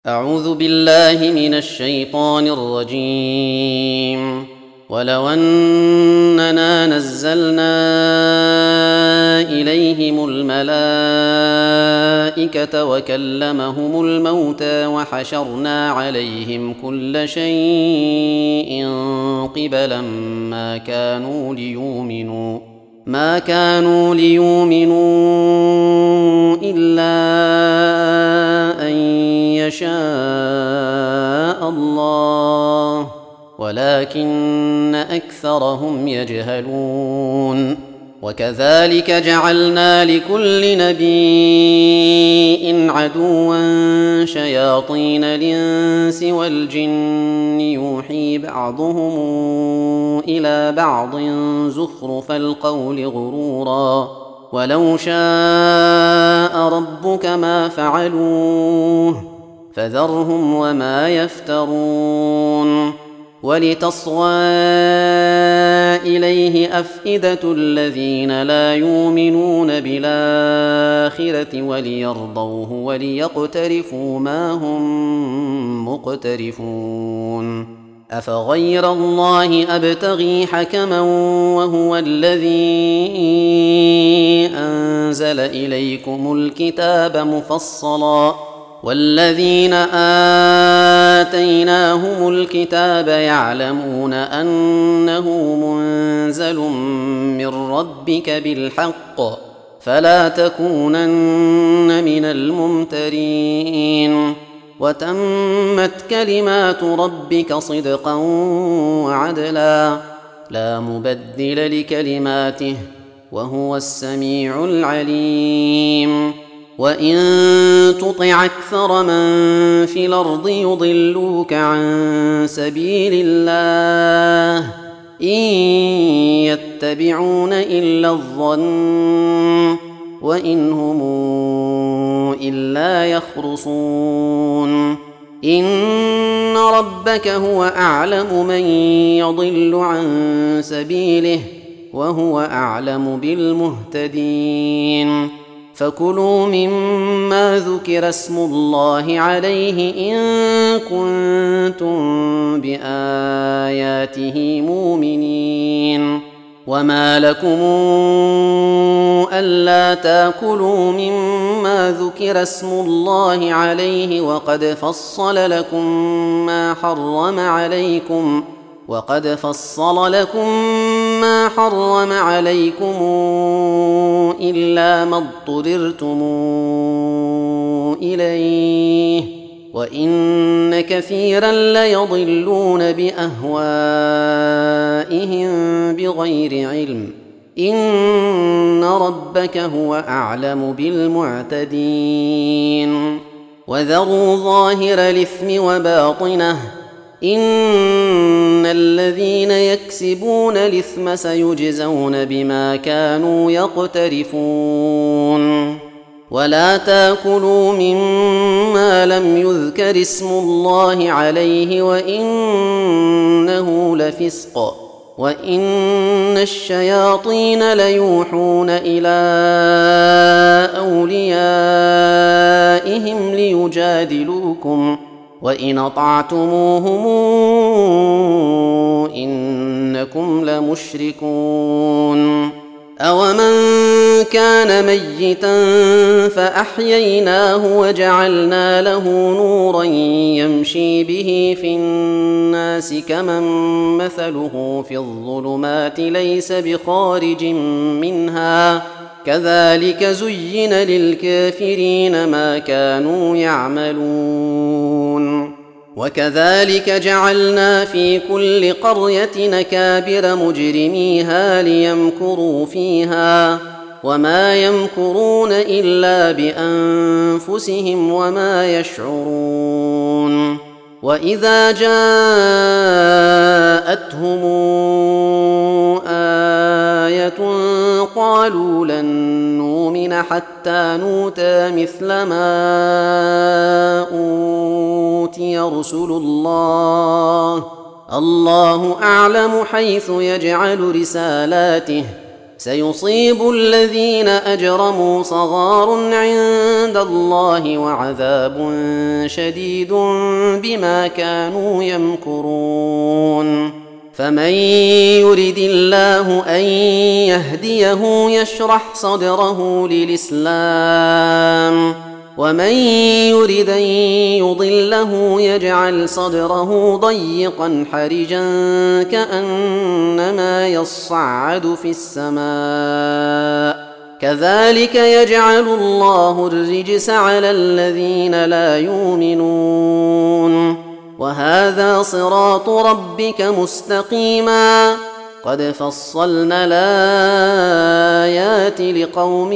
أعوذ بالله من الشيطان الرجيم. ولو أننا نزلنا إليهم الملائكة وكلمهم الموتى وحشرنا عليهم كل شيء قبلا ما كانوا ليؤمنوا إلا أن يشاء الله ولكن أكثرهم يجهلون. وكذلك جعلنا لكل نبي عدوا شياطين الإنس والجن يوحي بعضهم إلى بعض زخرف القول غرورا ولو شاء ربك ما فعلوه فذرهم وما يفترون. ولتصغى إليه أفئدة الذين لا يؤمنون بالآخرة وليرضوه وليقترفوا ما هم مقترفون. أفغير الله أبتغي حكما وهو الذي أنزل إليكم الكتاب مفصلا والذين آتيناهم الكتاب يعلمون أنه منزل من ربك بالحق فلا تكونن من الممترين. وتمت كلمات ربك صدقا وعدلا لا مبدل لكلماته وهو السميع العليم. وإن تطع أكثر من في الأرض يضلوك عن سبيل الله إن يتبعون إلا الظن وإن هم إلا يخرصون. إن ربك هو أعلم من يضل عن سبيله وهو أعلم بالمهتدين. فكلوا مما ذكر اسم الله عليه إن كنتم بآياته مؤمنين. وما لكم ألا تأكلوا مما ذكر اسم الله عليه وقد فصل لكم ما حرم عليكم إلا ما اضطررتم إليه وإن كثيرا ليضلون بأهوائهم بغير علم إن ربك هو أعلم بالمعتدين. وذروا ظاهر الإثم وباطنه إن الذين يكسبون الإثم سيجزون بما كانوا يقترفون. ولا تأكلوا مما لم يذكر اسم الله عليه وإنه لفسق وإن الشياطين ليوحون إلى أوليائهم ليجادلوكم وإن أطعتموهم إنكم لمشركون. أومن كان ميتا فأحييناه وجعلنا له نورا يمشي به في الناس كمن مثله في الظلمات ليس بخارج منها كذلك زين للكافرين ما كانوا يعملون. وكذلك جعلنا في كل قرية أكابر مجرميها ليمكروا فيها وما يمكرون إلا بأنفسهم وما يشعرون. وإذا جاءتهم آية قالوا لن نؤمن حتى نؤتى مثل ما أوتي رسل الله أعلم حيث يجعل رسالاته سيصيب الذين أجرموا صغار عند الله وعذاب شديد بما كانوا يمكرون فمن يرد الله أن يهديه يشرح صدره للإسلام ومن يرد أن يضله يجعل صدره ضيقا حرجا كأنما يصعد في السماء كذلك يجعل الله الرجس على الذين لا يؤمنون وهذا صراط ربك مستقيما قد فصلنا الآيات لقوم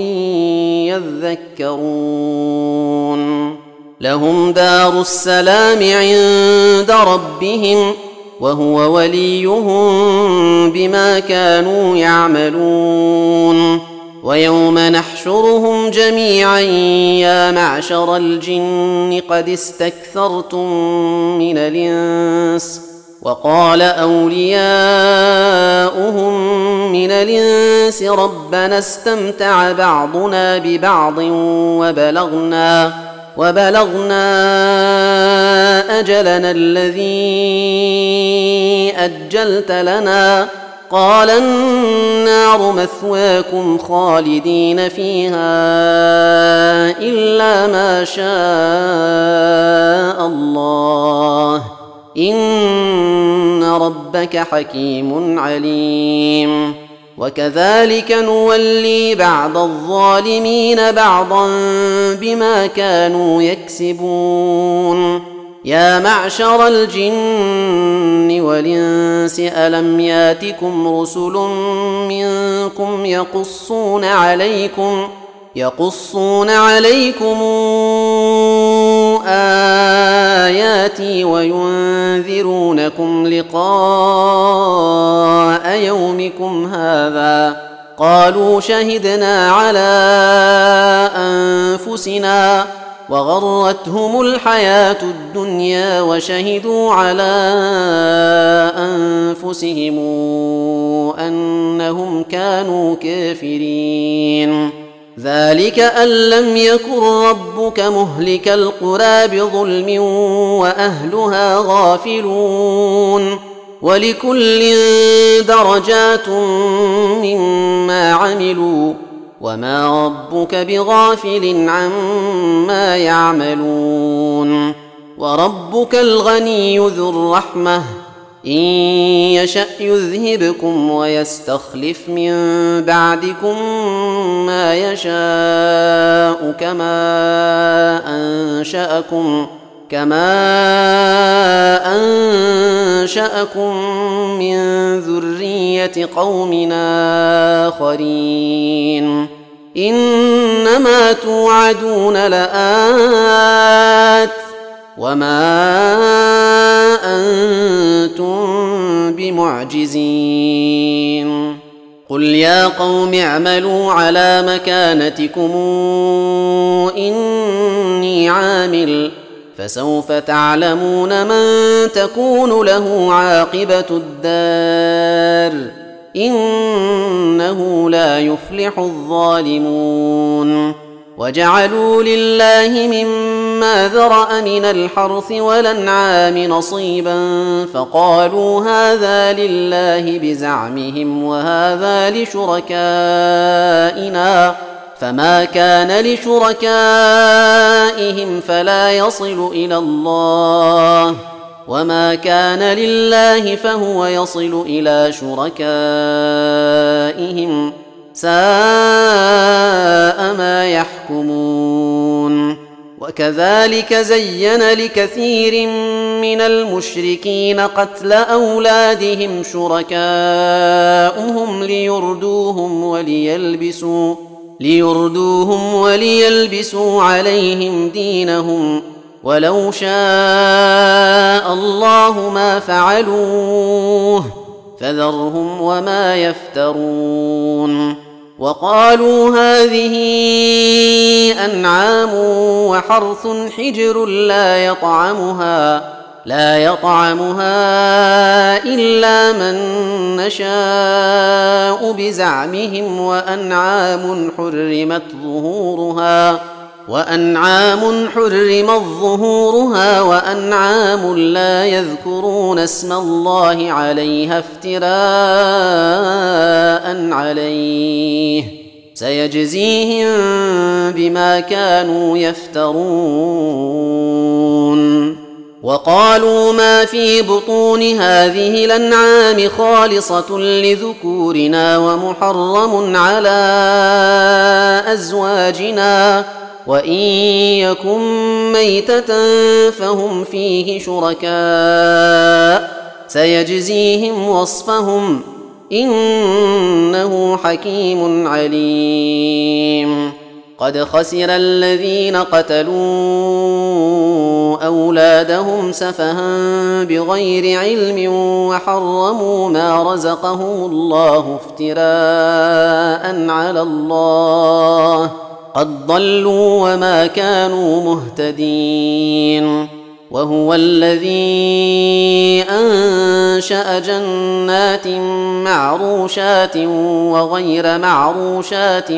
يذكرون لهم دار السلام عند ربهم وهو وليهم بما كانوا يعملون ويوم نحشرهم جميعا يا معشر الجن قد استكثرتم من الإنس وقال أولياؤهم من الإنس ربنا استمتع بعضنا ببعض وبلغنا أجلنا الذي أجلت لنا قال النار مثواكم خالدين فيها إلا ما شاء الله إن ربك حكيم عليم وكذلك نولي بعض الظالمين بعضا بما كانوا يكسبون يا معشر الجن والإنس ألم ياتكم رسل منكم يقصون عليكم آياتي وينذرونكم لقاء يومكم هذا قالوا شهدنا على أنفسنا وغرتهم الحياة الدنيا وشهدوا على أنفسهم أنهم كانوا كافرين ذلك أن لم يكن ربك مهلك القرى بظلم وأهلها غافلون ولكل درجات مما عملوا وما ربك بغافل عما يعملون وربك الغني ذو الرحمة إن يشأ يذهبكم ويستخلف من بعدكم ما يشاء كما أنشأكم من ذرية قوم آخرين إنما توعدون لآت وما أنتم بمعجزين قل يا قوم اعملوا على مكانتكم إني عامل فسوف تعلمون من تكون له عاقبة الدار إنه لا يفلح الظالمون وجعلوا لله مما ذرأ من الحرث والأنعام نصيبا فقالوا هذا لله بزعمهم وهذا لشركائنا فما كان لشركائهم فلا يصل إلى الله وما كان لله فهو يصل إلى شركائهم ساء ما يحكمون وكذلك زين لكثير من المشركين قتل أولادهم شركاؤهم ليردوهم وليلبسوا عليهم دينهم ولو شاء الله ما فعلوه فذرهم وما يفترون وقالوا هذه أنعام وحرث حجر لا يطعمها إلا من نشاء بزعمهم وأنعام حرمت ظهورها وأنعام لا يذكرون اسم الله عليها افتراء عليه سيجزيهم بما كانوا يفترون. وقالوا ما في بطون هذه الأنعام خالصة لذكورنا ومحرم على أزواجنا وإن يكن ميتة فهم فيه شركاء سيجزيهم وصفهم إنه حكيم عليم. قد خسر الذين قتلوا أولادهم سفها بغير علم وحرموا ما رزقهم الله افتراء على الله قد ضلوا وما كانوا مهتدين. وهو الذي أنشأ جنات معروشات وغير معروشات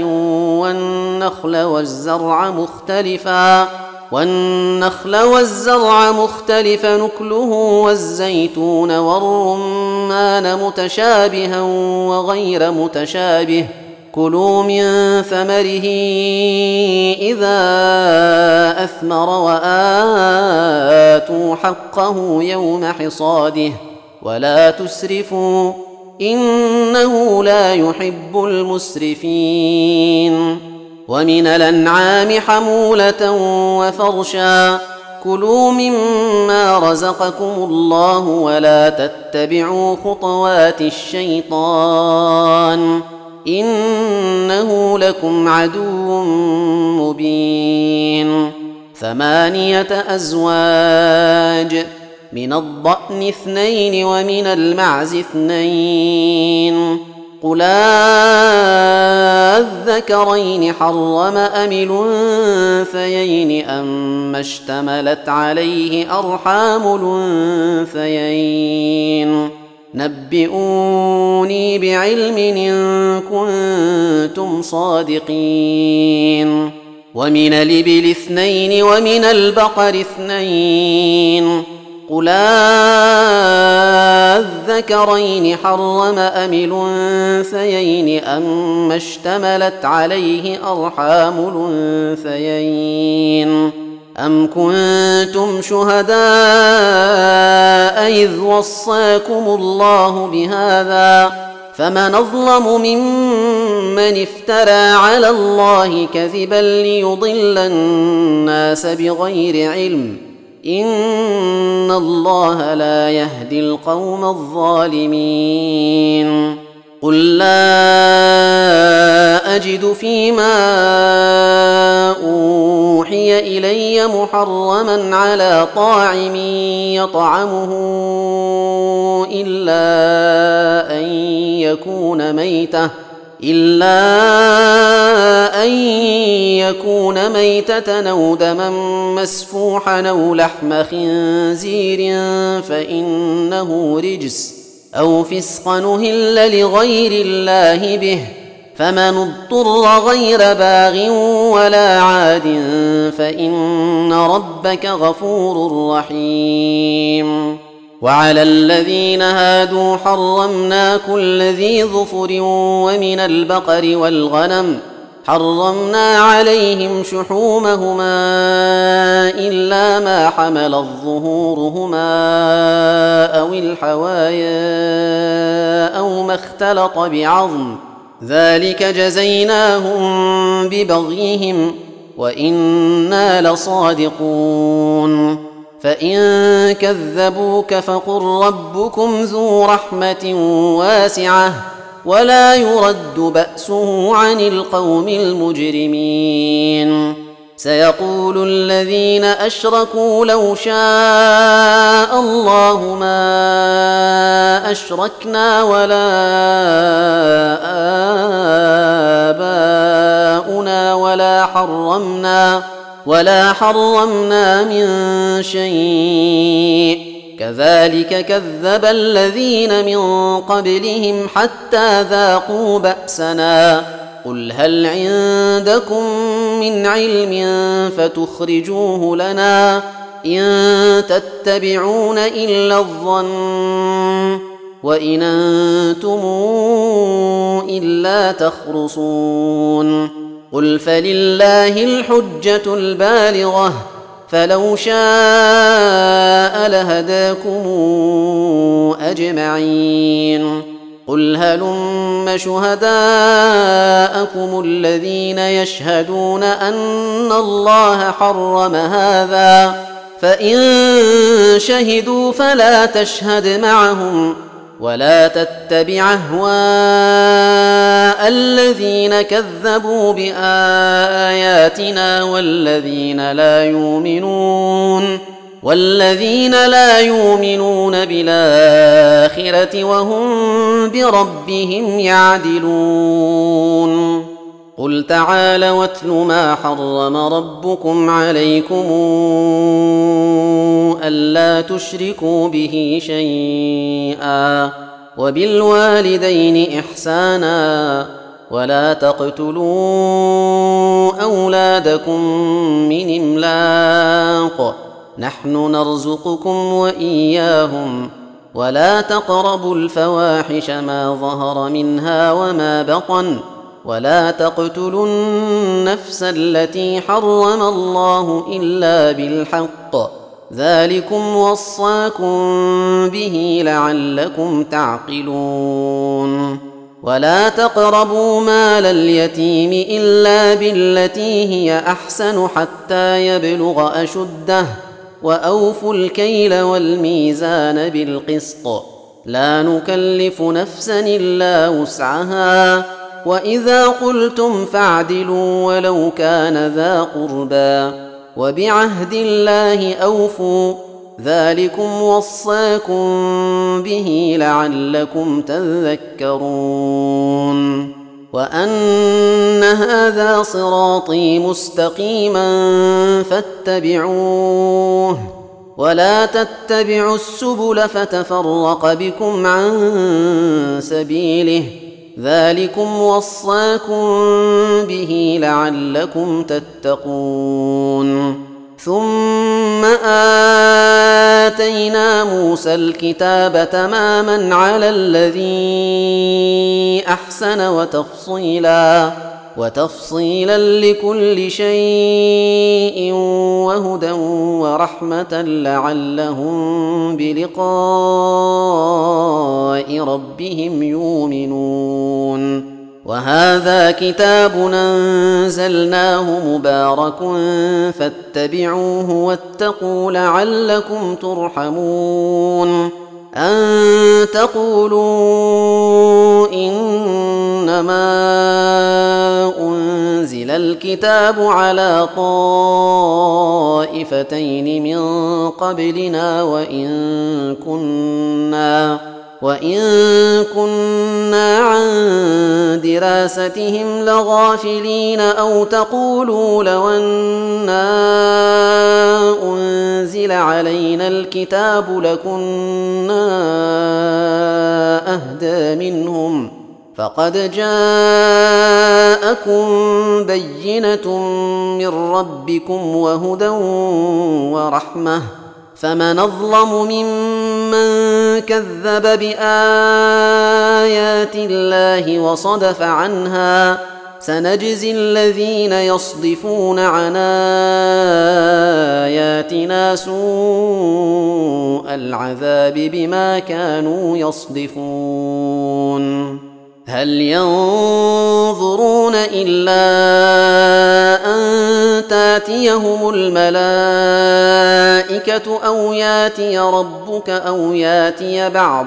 والنخل والزرع مختلفا نكله والزيتون والرمان متشابها وغير متشابه كلوا من ثمره إذا أثمر وآتوا حقه يوم حصاده ولا تسرفوا إنه لا يحب المسرفين. ومن الأنعام حمولة وفرشا كلوا مما رزقكم الله ولا تتبعوا خطوات الشيطان إنه لكم عدو مبين. 8 أزواج من الضأن 2 ومن المعز 2 قل الذكرين حرم أم الأنثيين أما اشتملت عليه أرحام الأنثيين نبئوني بعلم إن كنتم صادقين. ومن الإبل 2 ومن البقر 2 قل الذكرين حرم أم الأنثيين أما اشتملت عليه أرحام الأنثيين أم كنتم شهداء إذ وصاكم الله بهذا فمن أظلم ممن افترى على الله كذبا ليضل الناس بغير علم إن الله لا يهدي القوم الظالمين. قل لا أجد فيما أوحي إلي محرما على طاعم يطعمه إلا أن يكون ميتة أو دما مسفوحا أو لحم خنزير فإنه رجس أو فسقا أهل لغير الله به فمن اضطر غير باغ ولا عاد فإن ربك غفور رحيم. وعلى الذين هادوا حرمنا كل ذي ظفر ومن البقر والغنم حرمنا عليهم شحومهما إلا ما حملت ظهورهما أو الحوايا أو ما اختلط بعظم ذلك جزيناهم ببغيهم وإنا لصادقون. فإن كذبوك فقل ربكم ذو رحمة واسعة ولا يرد بأسه عن القوم المجرمين. سيقول الذين أشركوا لو شاء الله ما أشركنا ولا آباؤنا ولا حرمنا من شيء كذلك كذب الذين من قبلهم حتى ذاقوا بأسنا قل هل عندكم من علم فتخرجوه لنا إن تتبعون إلا الظن وإن أنتم إلا تخرصون قل فلله الحجة البالغة فلو شاء لهداكم أجمعين قل هلم شهداءكم الذين يشهدون أن الله حرم هذا فإن شهدوا فلا تشهد معهم ولا تتبع أهواء الذين كذبوا بآياتنا والذين لا يؤمنون بالآخرة وهم بربهم يعدلون قل تعالوا واتل ما حرم ربكم عليكم ألا تشركوا به شيئا وبالوالدين إحسانا ولا تقتلوا أولادكم من إملاق نحن نرزقكم وإياهم ولا تقربوا الفواحش ما ظهر منها وما بطن ولا تقتلوا النفس التي حرم الله إلا بالحق ذلكم وصاكم به لعلكم تعقلون ولا تقربوا مال اليتيم إلا بالتي هي أحسن حتى يبلغ أشده وأوفوا الكيل والميزان بالقسط لا نكلف نفسا إلا وسعها وإذا قلتم فاعدلوا ولو كان ذا قربى وبعهد الله أوفوا ذلكم وصاكم به لعلكم تذكرون وأن هذا صراطي مستقيما فاتبعوه ولا تتبعوا السبل فتفرق بكم عن سبيله ذلكم وصاكم به لعلكم تتقون ثم آتينا موسى الكتاب تماما على الذي أحسن وتفصيلا لكل شيء وهدى ورحمة لعلهم بلقاء ربهم يؤمنون وهذا كتاب أنزلناه مبارك فاتبعوه واتقوا لعلكم ترحمون أن تقولوا إنما أنزل الكتاب على طائفتين من قبلنا وإن كنا عن دراستهم لغافلين أو تقولوا لو أنا أنزل علينا الكتاب لكنا أهدى منهم فقد جاءكم بينة من ربكم وهدى ورحمة فمن أظلم ممن كذب بآيات الله وصدف عنها سنجزي الذين يصدفون عن آياتنا سوء العذاب بما كانوا يصدفون هل ينظرون إلا أن تاتيهم الملائكة أو ياتي ربك أو ياتي بعض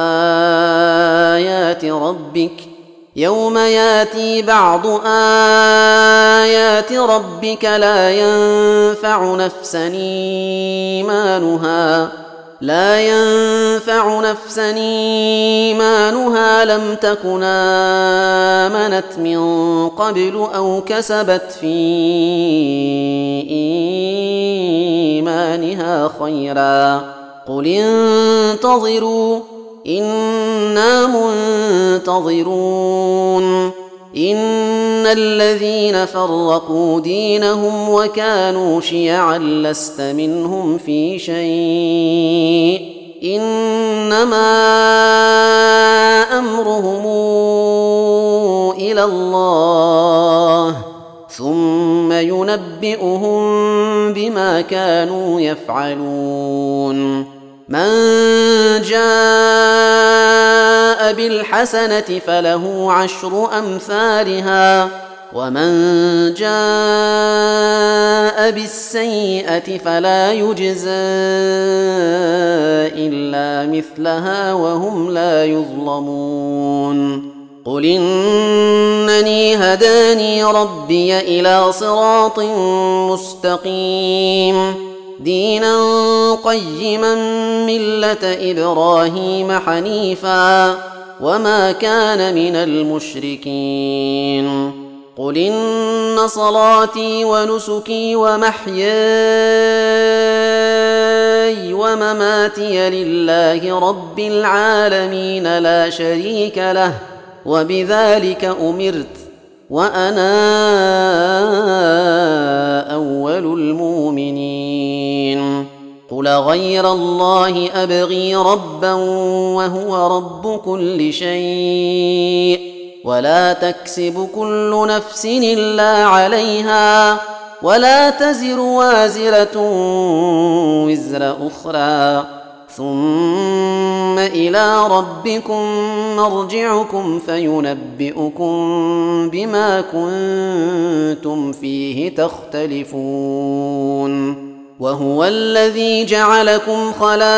آيات ربك يوم ياتي بعض آيات ربك لا ينفع نفسا إيمانها لم تكن آمنت من قبل أو كسبت في إيمانها خيرا قل انتظروا إنا منتظرون إن الذين فرقوا دينهم وكانوا شيعا لست منهم في شيء إنما أمرهم إلى الله ثم ينبئهم بما كانوا يفعلون من جاء بالحسنة فله 10 أمثالها ومن جاء بالسيئة فلا يجزى إلا مثلها وهم لا يظلمون قل إنني هداني ربي إلى صراط مستقيم دينا قيما ملة إبراهيم حنيفا وما كان من المشركين قل إن صلاتي ونسكي ومحياي ومماتي لله رب العالمين لا شريك له وبذلك أمرت وأنا أول المؤمنين قل غير الله أبغي ربا وهو رب كل شيء ولا تكسب كل نفس إلا عليها ولا تزر وازرة وزر أخرى ثم إلى ربكم مرجعكم فينبئكم بما كنتم فيه تختلفون وهو الذي جعلكم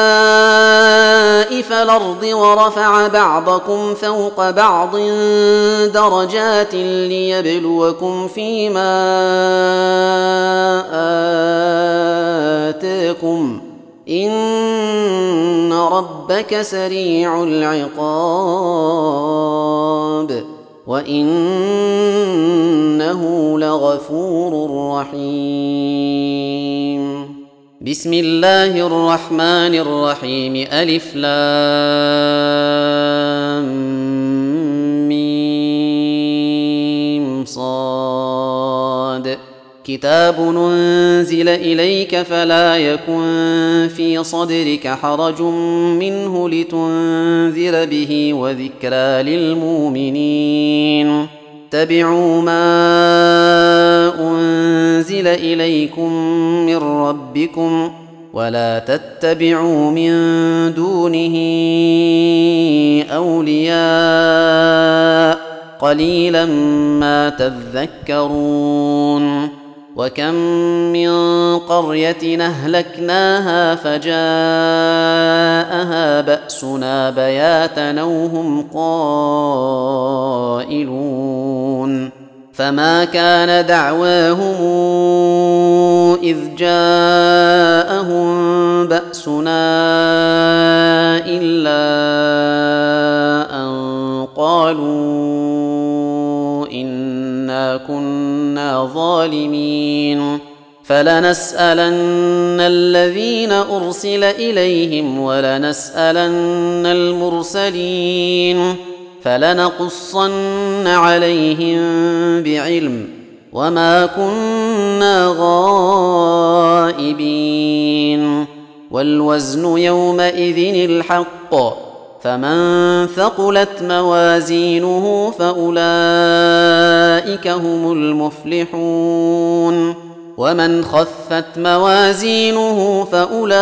خلائف الأرض ورفع بعضكم فوق بعض درجات ليبلوكم فيما آتاكم إن ربك سريع العقاب وإنه لغفور رحيم بسم الله الرحمن الرحيم ألف لام ميم صاد كتاب أنزل إليك فلا يكن في صدرك حرج منه لتنذر به وذكرى للمؤمنين اتبعوا ما أنزل إليكم من ربكم ولا تتبعوا من دونه أولياء قليلا ما تذكرون وكم من قرية أهلكناها فجاءها بأسنا بياتا أو هم قائلون فما كان دعواهم إذ جاءهم بأسنا إلا أن قالوا إنا كنا ظالمين فلنسألن الذين أرسل إليهم ولنسألن المرسلين فلنقصن عليهم بعلم وما كنا غائبين والوزن يومئذ الحق فمن ثقلت موازينه فأولئك هم المفلحون ومن خفت موازينه فأولئك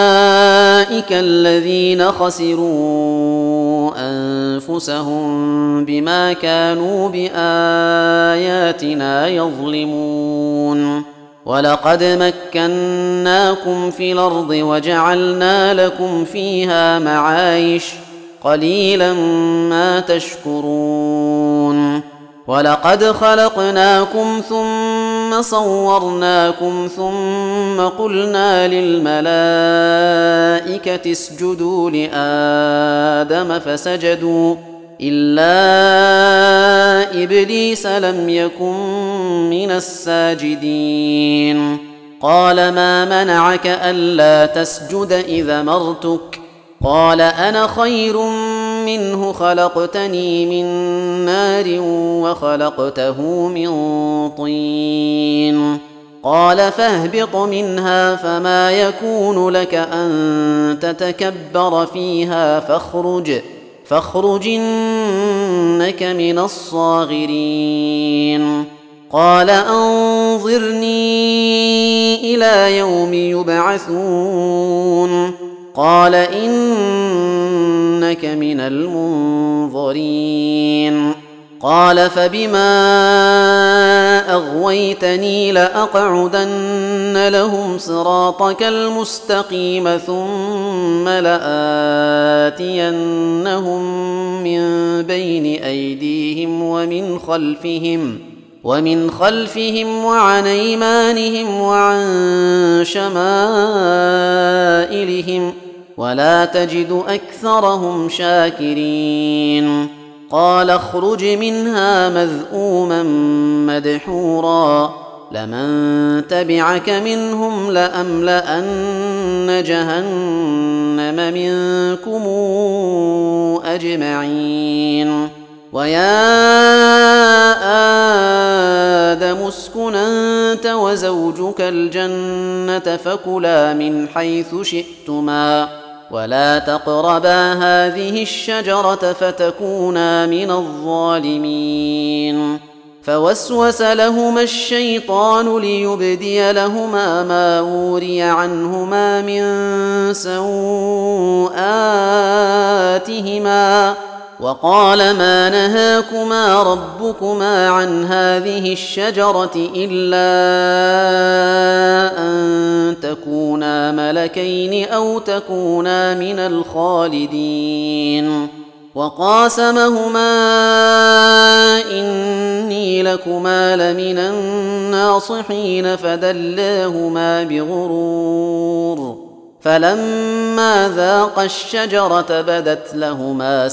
الذين خسروا أنفسهم بما كانوا بآياتنا يظلمون ولقد مكناكم في الأرض وجعلنا لكم فيها معايش قليلا ما تشكرون ولقد خلقناكم ثم صورناكم ثم قلنا للملائكة اسجدوا لآدم فسجدوا إلا إبليس لم يكن من الساجدين قال ما منعك ألا تسجد إذ أمرتك قال أنا خير منه خلقتني من نار وخلقته من طين قال فاهبط منها فما يكون لك أن تتكبر فيها فاخرج إنك من الصاغرين قال أنظرني إلى يوم يبعثون قال إنك من المنظرين قال فبما أغويتني لأقعدن لهم صراطك المستقيم ثم لآتينهم من بين أيديهم ومن خلفهم وعن أيمانهم وعن شمائلهم ولا تجد أكثرهم شاكرين قال اخرج منها مذءوما مدحورا لمن تبعك منهم لأملأن جهنم منكم أجمعين ويا آدم اسكن أنت وزوجك الجنة فكلا من حيث شئتما ولا تقربا هذه الشجرة فتكونا من الظالمين فوسوس لهما الشيطان ليبدي لهما ما وري عنهما من سوآتهما وقال ما نهاكما ربكما عن هذه الشجرة إلا أن تكونا ملكين أو تكونا من الخالدين وقاسمهما إني لكما لمن الناصحين فدلاهما بغرور فلما ذاقا الشجرة بدت لهما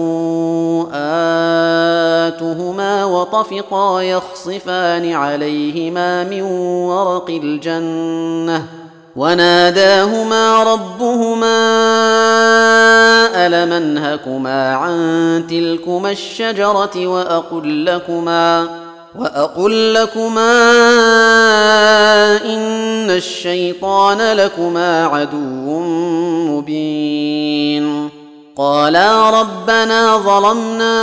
سوآتهما وطفقا يخصفان عليهما من ورق الجنة وناداهما ربهما ألم أنهكما عن تلكما الشجرة وأقل لكما إن الشيطان لكما عدو مبين قالا ربنا ظلمنا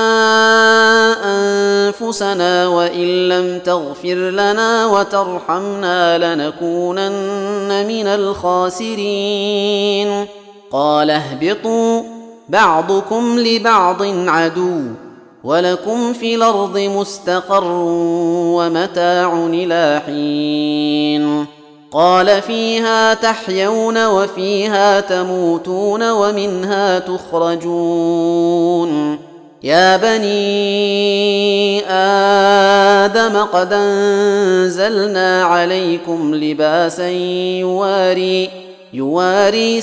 أنفسنا وإن لم تغفر لنا وترحمنا لنكونن من الخاسرين قال اهبطوا بعضكم لبعض عدو ولكم في الأرض مستقر ومتاع إلى حين قال فيها تحيون وفيها تموتون ومنها تخرجون يا بني آدم قد أنزلنا عليكم لباسا يواري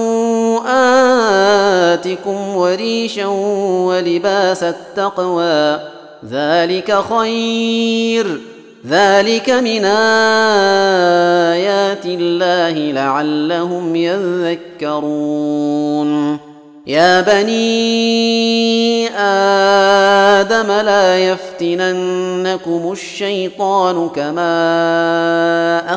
سوآتكم وريشا ولباس التقوى ذلك خير ذلك من آيات الله لعلهم يذكرون يا بني آدم لا يفتننكم الشيطان كما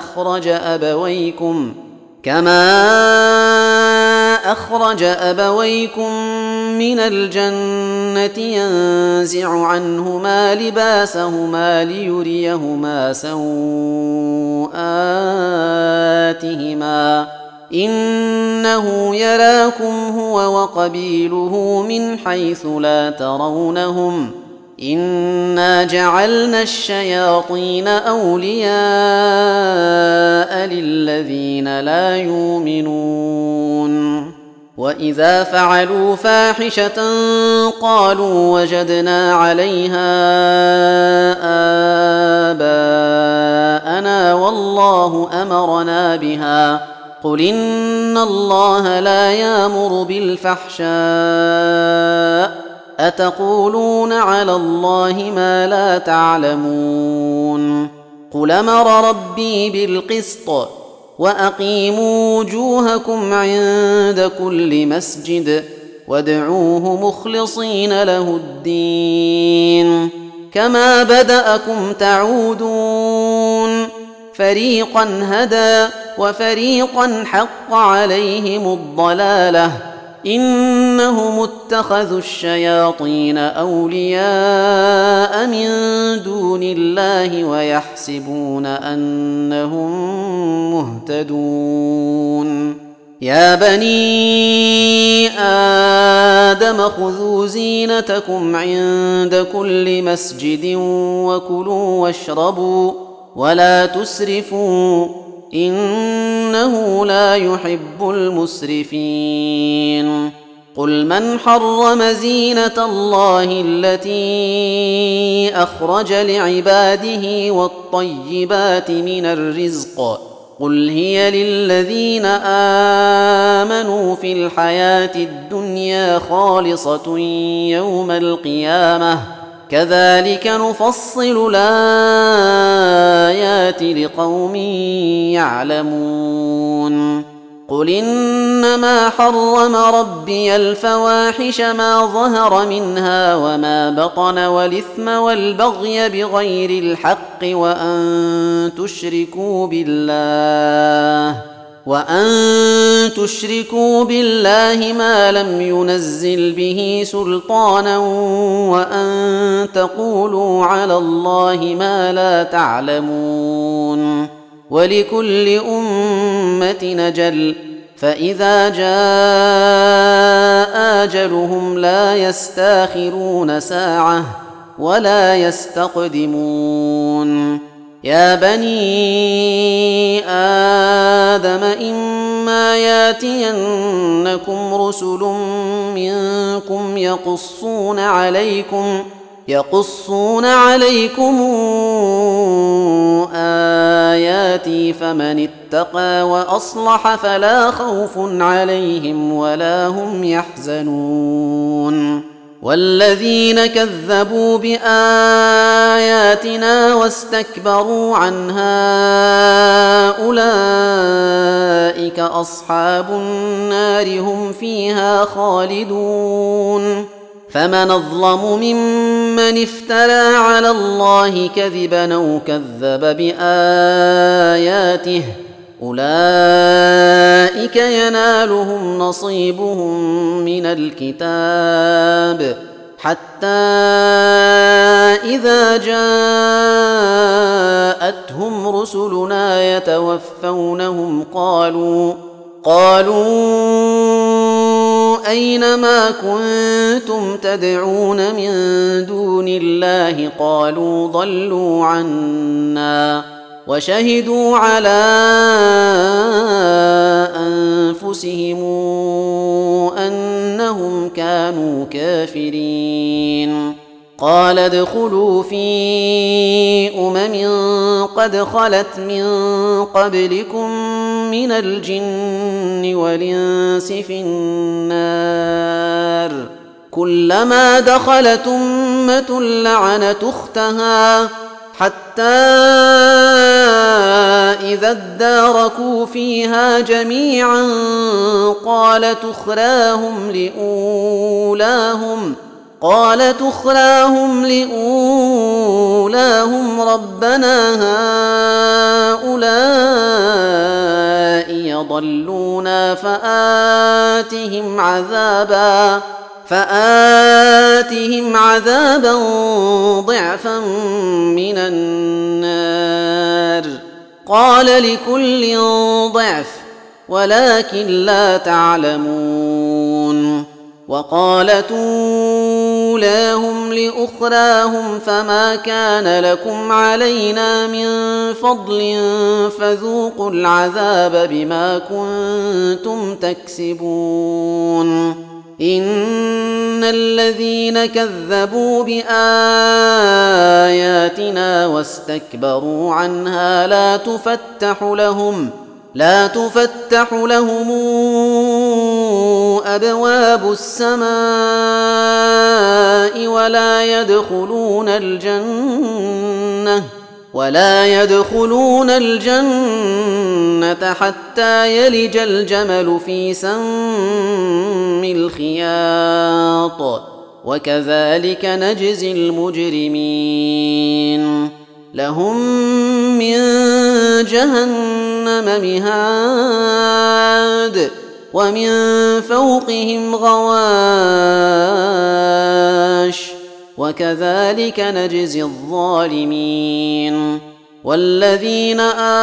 أخرج أبويكم من الجنة ينزع عنهما لباسهما ليريهما سوآتهما إنه يراكم هو وقبيله من حيث لا ترونهم إنا جعلنا الشياطين أولياء للذين لا يؤمنون وإذا فعلوا فاحشة قالوا وجدنا عليها آباءنا والله أمرنا بها قل إن الله لا يأمر بالفحشاء أتقولون على الله ما لا تعلمون قل أمر ربي بالقسط وأقيموا وجوهكم عند كل مسجد وادعوه مخلصين له الدين كما بدأكم تعودون فريقا هدى وفريقا حق عليهم الضلالة إنهم اتخذوا الشياطين أولياء من دون الله ويحسبون أنهم مهتدون يا بني آدم خذوا زينتكم عند كل مسجد وكلوا واشربوا ولا تسرفوا إنه لا يحب المسرفين قل من حرم زينة الله التي أخرج لعباده والطيبات من الرزق قل هي للذين آمنوا في الحياة الدنيا خالصة يوم القيامة كذلك نفصل الآيات لقوم يعلمون قل إنما حرم ربي الفواحش ما ظهر منها وما بطن والإثم والبغي بغير الحق وأن تشركوا بالله ما لم ينزل به سلطانا وأن تقولوا على الله ما لا تعلمون ولكل أمة أجل فإذا جاء أجلهم لا يستاخرون ساعة ولا يستقدمون يا بني آدم إما ياتينكم رسل منكم يقصون عليكم آياتي فمن اتقى وأصلح فلا خوف عليهم ولا هم يحزنون والذين كذبوا بآياتنا واستكبروا عنها أولئك أصحاب النار هم فيها خالدون فمن أظلم ممن افترى على الله كذبا أو كذب بآياته أولئك ينالهم نصيبهم من الكتاب حتى إذا جاءتهم رسلنا يتوفونهم قالوا أين ما كنتم تدعون من دون الله قالوا ضلوا عنا وشهدوا على أنفسهم أنهم كانوا كافرين قال ادخلوا في قد خلت من قبلكم من الجن والإنس في النار كلما دخلت أمة لعنت أختها حتى إذا اداركوا فيها جميعا قالت أخراهم لأولاهم ربنا هؤلاء يضلونا فآتهم عذابا ضعفا من النار قال لكل ضعف ولكن لا تعلمون وقالت أولاهم لأخراهم فما كان لكم علينا من فضل فذوقوا العذاب بما كنتم تكسبون إن الذين كذبوا بآياتنا واستكبروا عنها لا تفتح لهم أبواب السماء ولا يدخلون الجنة حتى يلج الجمل في سم الخياط وكذلك نجزي المجرمين لهم من جهنم مهاد ومن فوقهم غواش وكذلك نجزي الظالمين والذين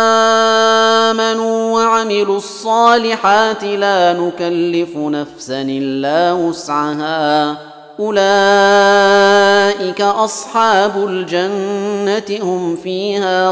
آمنوا وعملوا الصالحات لا نكلف نفسا إلا وسعها أولئك أصحاب الجنة هم فيها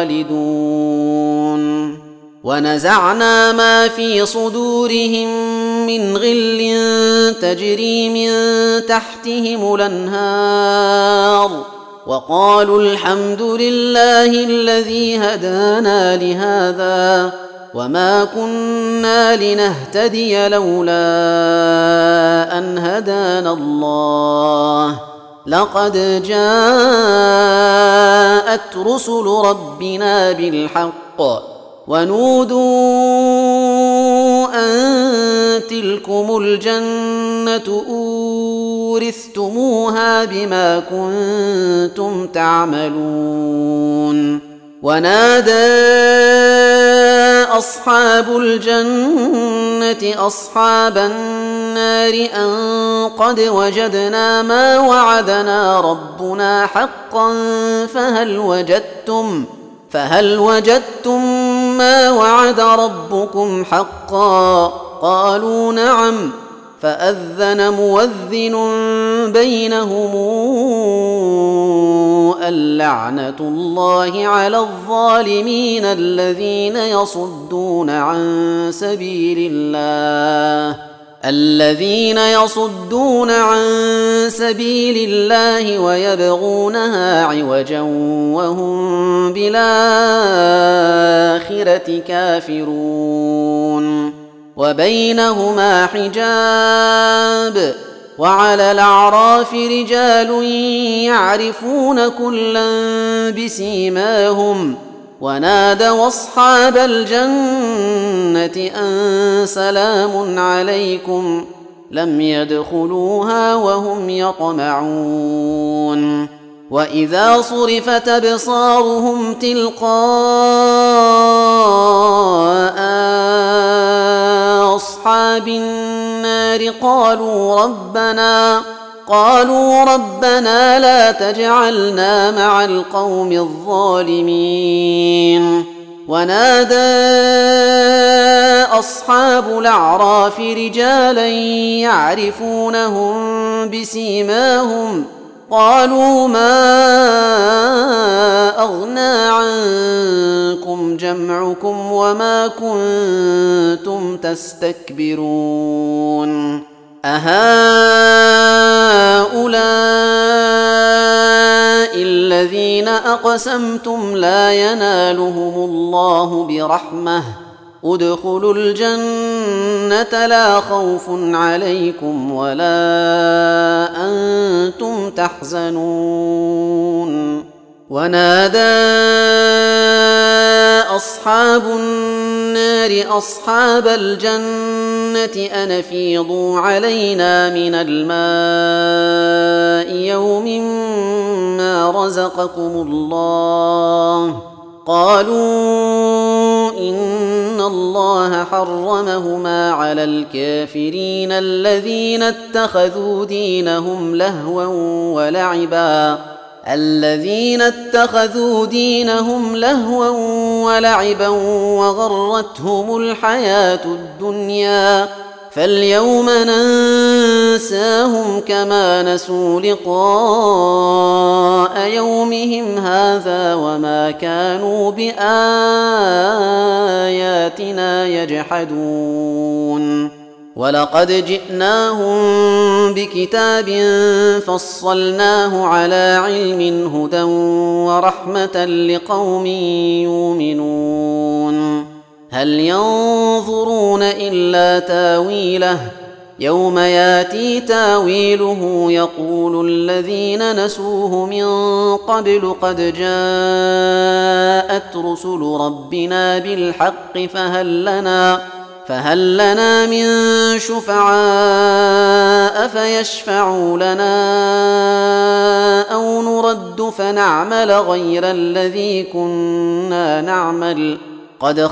خالدون ونزعنا ما في صدورهم من غل تجري من تحتهم الأنهار وقالوا الحمد لله الذي هدانا لهذا وما كنا لنهتدي لولا أن هدانا الله لقد جاءت رسل ربنا بالحق ونودوا أن تلكم الجنة أورثتموها بما كنتم تعملون ونادى أصحاب الجنة أصحاب النار أن قد وجدنا ما وعدنا ربنا حقا فهل وجدتم ما وعد ربكم حقا قالوا نعم فأذن مؤذن بينهم اللعنة الله على الظالمين الذين يصدون عن سبيل الله ويبغونها عوجا وهم بالآخرة كافرون وبينهما حجاب وعلى الأعراف رجال يعرفون كلا بسيماهم ونادوا أصحاب الجنة أن سلام عليكم لم يدخلوها وهم يطمعون وإذا صرفت أبصارهم تلقاء أصحاب النار قالوا ربنا لا تجعلنا مع القوم الظالمين ونادى أصحاب الأعراف رجالا يعرفونهم بسيماهم قالوا ما أغنى عنكم جمعكم وما كنتم تستكبرون أهؤلاء الذين أقسمتم لا ينالهم الله برحمة ادخلوا الجنة لا خوف عليكم ولا أنتم تحزنون ونادى أصحاب النار أصحاب الجنة أن أفيضوا علينا من الماء يوم ما رزقكم الله قالوا إن الله حرمهما على الكافرين الذين اتخذوا دينهم لهوا ولعبا وغرتهم الحياة الدنيا فاليوم ننساهم كما نسوا لقاء يومهم هذا وما كانوا بآياتنا يجحدون ولقد جئناهم بكتاب فصلناه على علم هدى ورحمة لقوم يؤمنون هل ينظرون إلا تاويله يوم ياتي تاويله يقول الذين نسوه من قبل قد جاءت رسل ربنا بالحق فهل لنا من شفعاء فيشفعوا لنا أو نرد فنعمل غير الذي كنا نعمل قد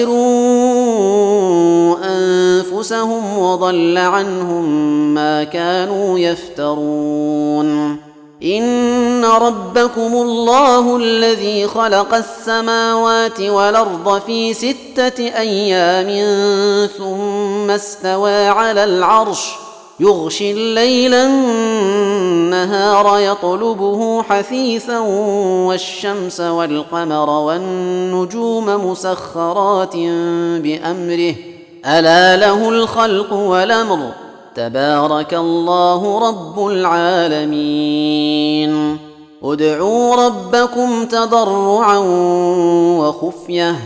خسروا أنفسهم وضل عنهم ما كانوا يفترون إن ربكم الله الذي خلق السماوات والأرض في 6 أيام ثم استوى على العرش يغشي الليل النهار يطلبه حثيثا والشمس والقمر والنجوم مسخرات بأمره ألا له الخلق والأمر تبارك الله رب العالمين ادعوا ربكم تضرعا وخفية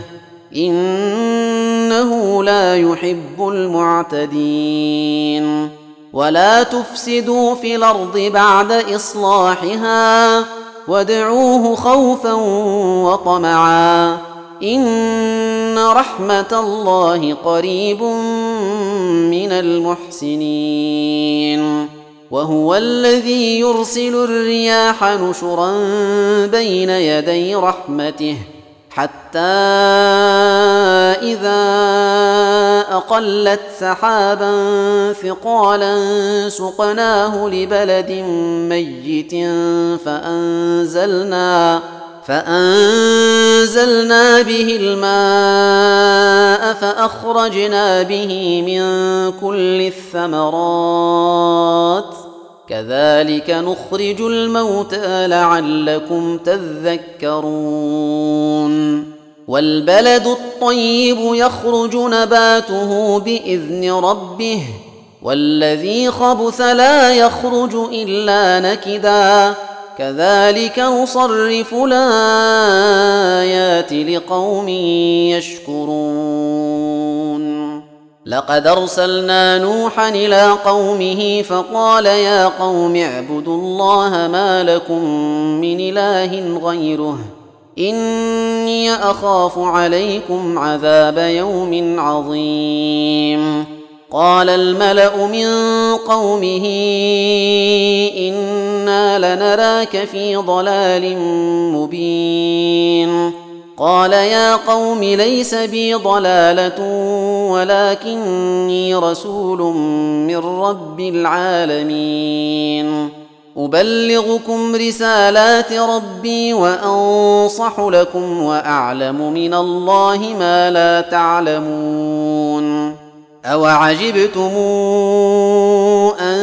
إنه لا يحب المعتدين ولا تفسدوا في الأرض بعد إصلاحها وادعوه خوفا وطمعا إن رحمة الله قريب من المحسنين وهو الذي يرسل الرياح نشرا بين يدي رحمته حتى إذا أقلت سحابا ثقالا سقناه لبلد ميت فأنزلنا به الماء فأخرجنا به من كل الثمرات كذلك نخرج الموتى لعلكم تذكرون والبلد الطيب يخرج نباته بإذن ربه والذي خبث لا يخرج إلا نكدا كذلك نصرف الآيات لقوم يشكرون لقد أرسلنا نوحا إلى قومه فقال يا قوم اعبدوا الله ما لكم من إله غيره إني أخاف عليكم عذاب يوم عظيم قال الملأ من قومه إنا لنراك في ضلال مبين قال يا قوم ليس بي ضلالة ولكني رسول من رب العالمين أبلغكم رسالات ربي وأنصح لكم وأعلم من الله ما لا تعلمون أوعجبتم أن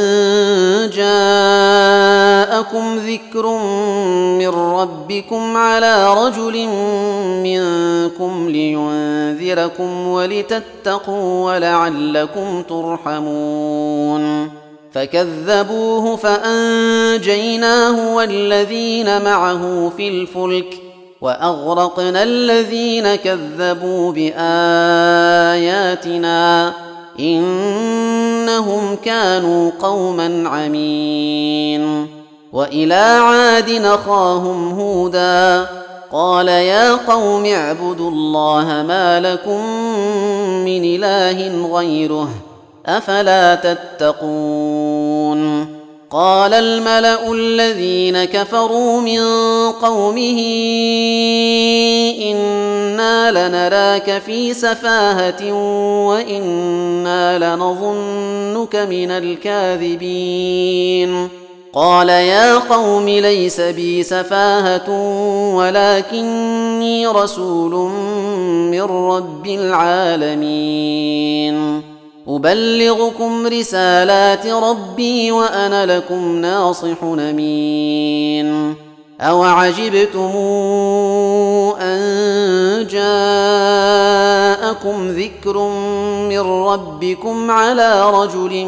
جاءكم ذكر من ربكم على رجل منكم لينذركم ولتتقوا ولعلكم ترحمون فكذبوه فأنجيناه والذين معه في الفلك وأغرقنا الذين كذبوا بآياتنا إنهم كانوا قوما عمين وإلى عاد أخاهم هودا قال يا قوم اعبدوا الله ما لكم من إله غيره أفلا تتقون قال الملأ الذين كفروا من قومه إنا لنراك في سفاهة وإنا لنظنك من الكاذبين قال يا قوم ليس بي سفاهة ولكني رسول من رب العالمين أبلغكم رسالات ربي وأنا لكم ناصح أمين أوعجبتم أن جاءكم ذكر من ربكم على رجل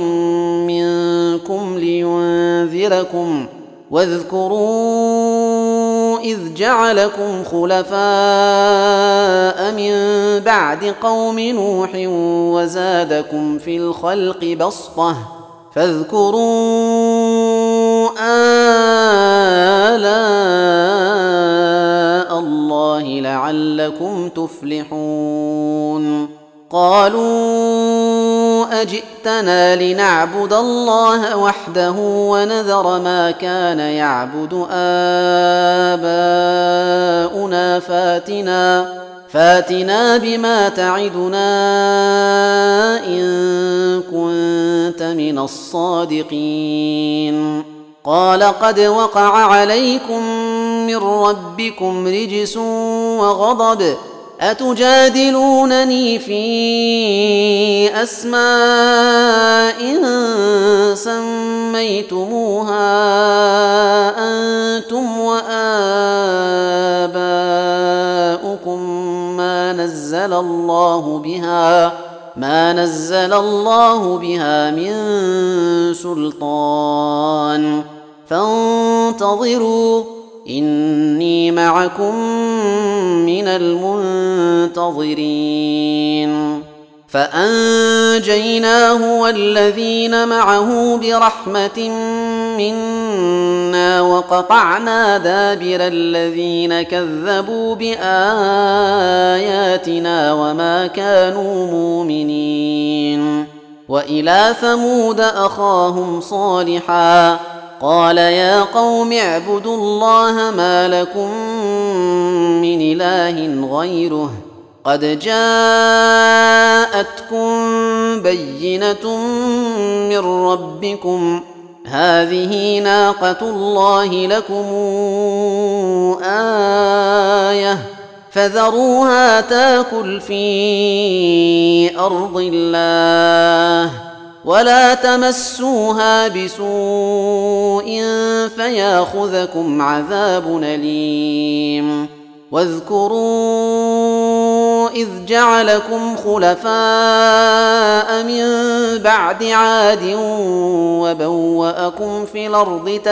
منكم لينذركم واذكروا إذ جعلكم خلفاء من بعد قوم نوح وزادكم في الخلق بسطة فاذكروا آلاء الله لعلكم تفلحون قالوا أجئتنا لنعبد الله وحده ونذر ما كان يعبد آباؤنا فاتنا بما تعدنا إن كنت من الصادقين قال قد وقع عليكم من ربكم رجس وغضب أتجادلونني في أسماء سميتموها أنتم وآباؤكم ما نزل الله بها من سلطان فانتظروا إني معكم من المنتظرين فأنجيناه والذين معه برحمة منا وقطعنا دابر الذين كذبوا بآياتنا وما كانوا مؤمنين وإلى ثمود أخاهم صالحا قال يا قوم اعبدوا الله ما لكم من إله غيره قد جاءتكم بينة من ربكم هذه ناقة الله لكم آية فذروها تاكل في أرض الله ولا تمسوها بسوء فياخذكم عذاب أليم واذكروا إذ جعلكم خلفاء من بعد عاد وبوأكم في الأرض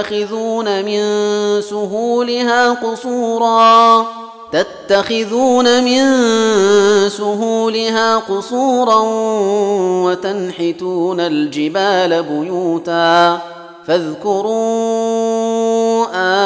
تتخذون من سهولها قصورا وتنحتون الجبال بيوتا فاذكروا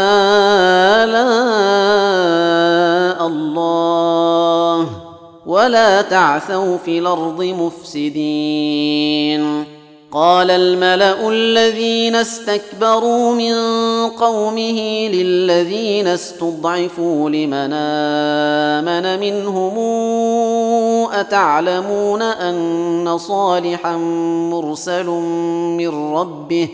آلاء الله ولا تعثوا في الأرض مفسدين قال الملأ الذين استكبروا من قومه للذين استضعفوا لمن آمن منهم أتعلمون أن صالحا مرسل من ربه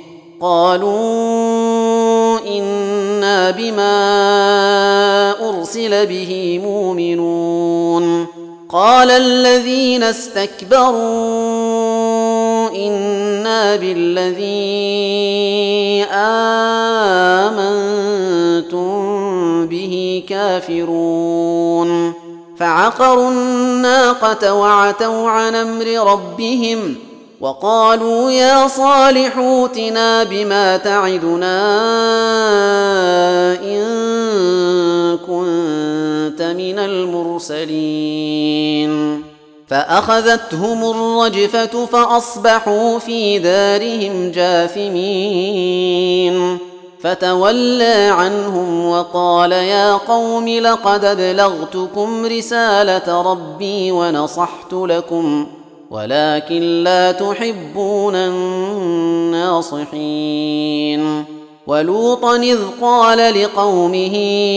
قالوا إنا بما أرسل به مؤمنون قال الذين استكبروا إنا بالذي آمنتم به كافرون فعقروا الناقة وعتوا عن أمر ربهم وقالوا يا صالح ائتنا بما تعدنا إن كنت من المرسلين فأخذتهم الرجفة فأصبحوا في دارهم جاثمين فتولى عنهم وقال يا قوم لقد أبلغتكم رسالة ربي ونصحت لكم ولكن لا تحبون الناصحين ولوطا إذ قال لقومه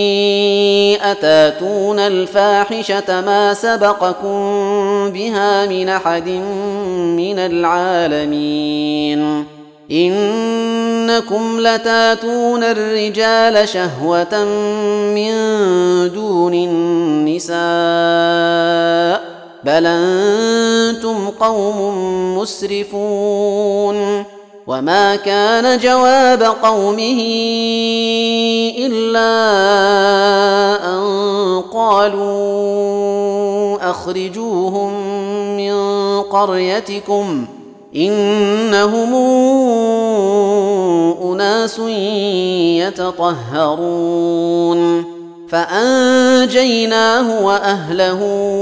أتاتون الفاحشة ما سبقكم بها من أحد من العالمين إنكم لتاتون الرجال شهوة من دون النساء بل أنتم قوم مسرفون وما كان جواب قومه إلا أن قالوا أخرجوهم من قريتكم إنهم أناس يتطهرون فأنجيناه وأهله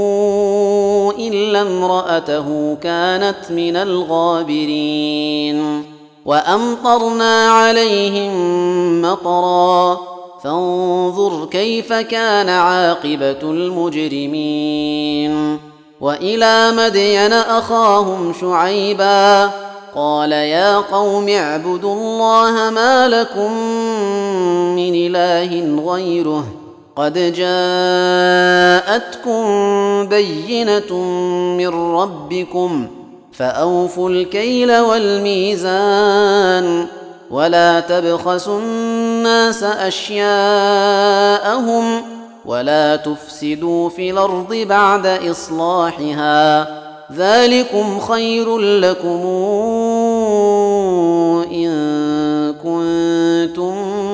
إلا امرأته كانت من الغابرين وأمطرنا عليهم مطرا فانظر كيف كان عاقبة المجرمين وإلى مدين أخاهم شعيبا قال يا قوم اعبدوا الله ما لكم من إله غيره قد جاءتكم بينة من ربكم فأوفوا الكيل والميزان ولا تبخسوا الناس أشياءهم ولا تفسدوا في الأرض بعد إصلاحها ذلكم خير لكم إن كنتم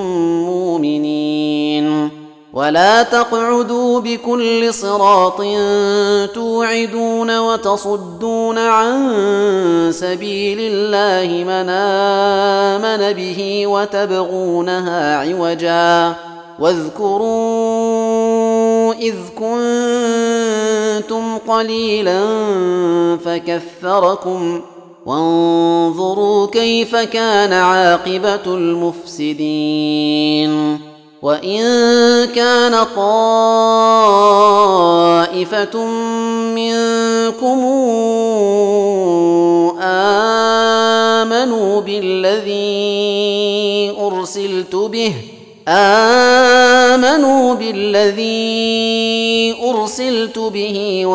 مؤمنين ولا تقعدوا بكل صراط توعدون وتصدون عن سبيل الله من آمن به وتبغونها عوجا واذكروا إذ كنتم قليلا فكثركم وانظروا كيف كان عاقبة المفسدين وإن كان طائفة منكم آمنوا بالذي أرسلت به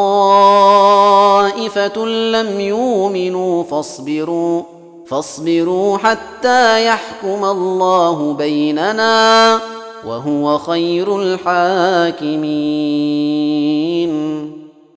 وطائفة لم يؤمنوا فاصبروا حتى يحكم الله بيننا وهو خير الحاكمين